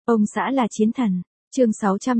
Ông xã là chiến thần. Chương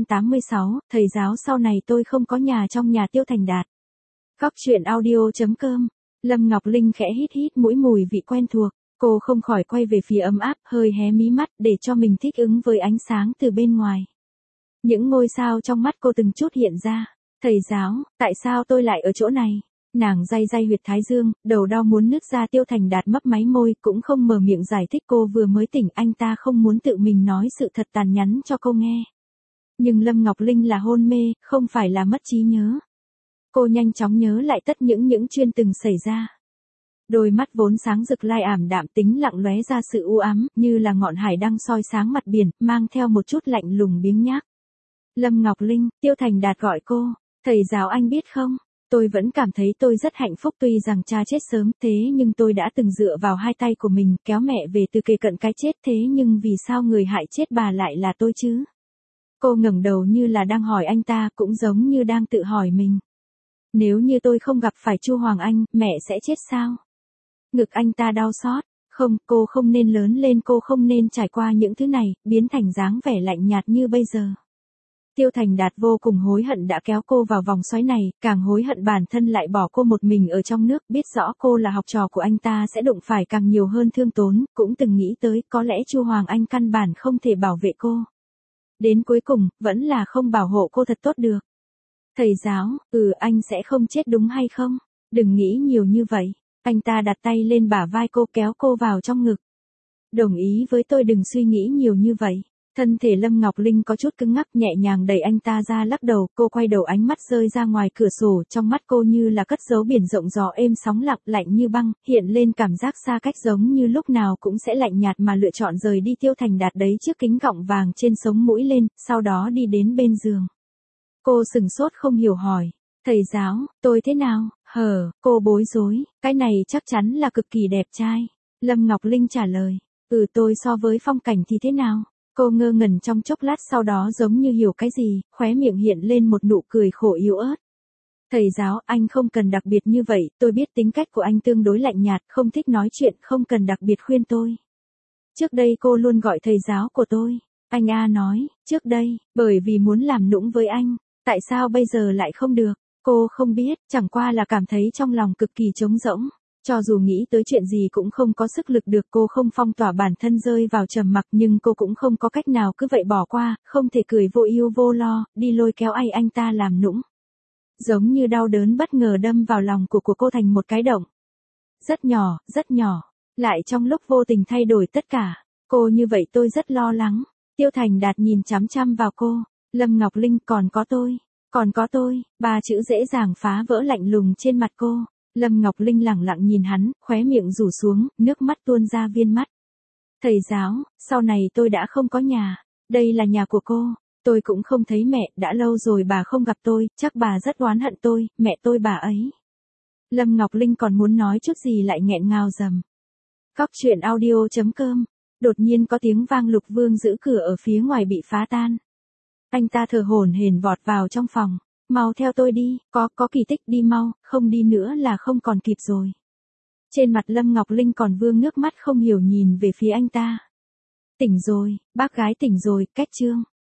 686, thầy giáo sau này tôi không có nhà trong nhà Tiêu Thành Đạt. Góc truyện audio.com. Lâm Ngọc Linh khẽ hít hít mũi mùi vị quen thuộc, cô không khỏi quay về phía ấm áp, hơi hé mí mắt để cho mình thích ứng với ánh sáng từ bên ngoài. Những ngôi sao trong mắt cô từng chút hiện ra. Thầy giáo, tại sao tôi lại ở chỗ này? Nàng day day huyệt thái dương, đầu đau muốn nứt ra. Tiêu Thành Đạt mấp máy môi, cũng không mở miệng giải thích. Cô vừa mới tỉnh, anh ta không muốn tự mình nói sự thật tàn nhẫn cho cô nghe. Nhưng Lâm Ngọc Linh là hôn mê, không phải là mất trí nhớ. Cô nhanh chóng nhớ lại tất những chuyện từng xảy ra. Đôi mắt vốn sáng rực lai ảm đạm tính lặng lóe ra sự u ám, như là ngọn hải đăng soi sáng mặt biển, mang theo một chút lạnh lùng biếng nhác. Lâm Ngọc Linh, Tiêu Thành Đạt gọi cô. Thầy giáo anh biết không, tôi vẫn cảm thấy tôi rất hạnh phúc tuy rằng cha chết sớm, thế nhưng tôi đã từng dựa vào hai tay của mình kéo mẹ về từ kề cận cái chết, thế nhưng vì sao người hại chết bà lại là tôi chứ? Cô ngẩng đầu như là đang hỏi anh ta, cũng giống như đang tự hỏi mình. Nếu như tôi không gặp phải Chu Hoàng Anh, mẹ sẽ chết sao? Ngực anh ta đau xót. Không, cô không nên lớn lên, cô không nên trải qua những thứ này, biến thành dáng vẻ lạnh nhạt như bây giờ. Tiêu Thành Đạt vô cùng hối hận đã kéo cô vào vòng xoáy này, càng hối hận bản thân lại bỏ cô một mình ở trong nước, biết rõ cô là học trò của anh ta sẽ đụng phải càng nhiều hơn thương tốn, cũng từng nghĩ tới có lẽ Chu Hoàng Anh căn bản không thể bảo vệ cô. Đến cuối cùng, vẫn là không bảo hộ cô thật tốt được. Thầy giáo, anh sẽ không chết đúng hay không? Đừng nghĩ nhiều như vậy. Anh ta đặt tay lên bả vai cô, kéo cô vào trong ngực. Đồng ý với tôi, đừng suy nghĩ nhiều như vậy. Thân thể Lâm Ngọc Linh có chút cứng ngắc, nhẹ nhàng đẩy anh ta ra, lắc đầu. Cô quay đầu, ánh mắt rơi ra ngoài cửa sổ, trong mắt cô như là cất giấu biển rộng gió êm sóng lặng, lạnh như băng, hiện lên cảm giác xa cách giống như lúc nào cũng sẽ lạnh nhạt mà lựa chọn rời đi. Tiêu Thành Đạt đấy chiếc kính gọng vàng trên sống mũi lên, sau đó đi đến bên giường. Cô sừng sốt không hiểu hỏi. Thầy giáo, tôi thế nào? Cô bối rối, cái này chắc chắn là cực kỳ đẹp trai. Lâm Ngọc Linh trả lời. Tôi so với Phong Cảnh thì thế nào? Cô ngơ ngẩn trong chốc lát, sau đó giống như hiểu cái gì, khóe miệng hiện lên một nụ cười khổ yếu ớt. Thầy giáo, anh không cần đặc biệt như vậy, tôi biết tính cách của anh tương đối lạnh nhạt, không thích nói chuyện, không cần đặc biệt khuyên tôi. Trước đây cô luôn gọi thầy giáo của tôi. Anh nói, trước đây, bởi vì muốn làm nũng với anh, tại sao bây giờ lại không được? Cô không biết, chẳng qua là cảm thấy trong lòng cực kỳ trống rỗng. Cho dù nghĩ tới chuyện gì cũng không có sức lực được. Cô không phong tỏa bản thân rơi vào trầm mặc, nhưng cô cũng không có cách nào cứ vậy bỏ qua, không thể cười vô ưu vô lo, đi lôi kéo anh ta làm nũng. Giống như đau đớn bất ngờ đâm vào lòng của cô thành một cái động. Rất nhỏ, lại trong lúc vô tình thay đổi tất cả. Cô như vậy tôi rất lo lắng. Tiêu Thành Đạt nhìn chằm chằm vào cô. Lâm Ngọc Linh, còn có tôi, ba chữ dễ dàng phá vỡ lạnh lùng trên mặt cô. Lâm Ngọc Linh lẳng lặng nhìn hắn, khóe miệng rủ xuống, nước mắt tuôn ra viên mắt. Thầy giáo, sau này tôi đã không có nhà, đây là nhà của cô. Tôi cũng không thấy mẹ, đã lâu rồi bà không gặp tôi, chắc bà rất oán hận tôi, mẹ tôi bà ấy. Lâm Ngọc Linh còn muốn nói chút gì lại nghẹn ngào rầm. Góc truyện audio.com. Đột nhiên có tiếng vang, Lục Vương giữ cửa ở phía ngoài bị phá tan. Anh ta thở hổn hển vọt vào trong phòng. Mau theo tôi đi, có kỳ tích, đi mau, không đi nữa là không còn kịp rồi. Trên mặt Lâm Ngọc Linh còn vương nước mắt, không hiểu nhìn về phía anh ta. Tỉnh rồi, bác gái tỉnh rồi, cách chương.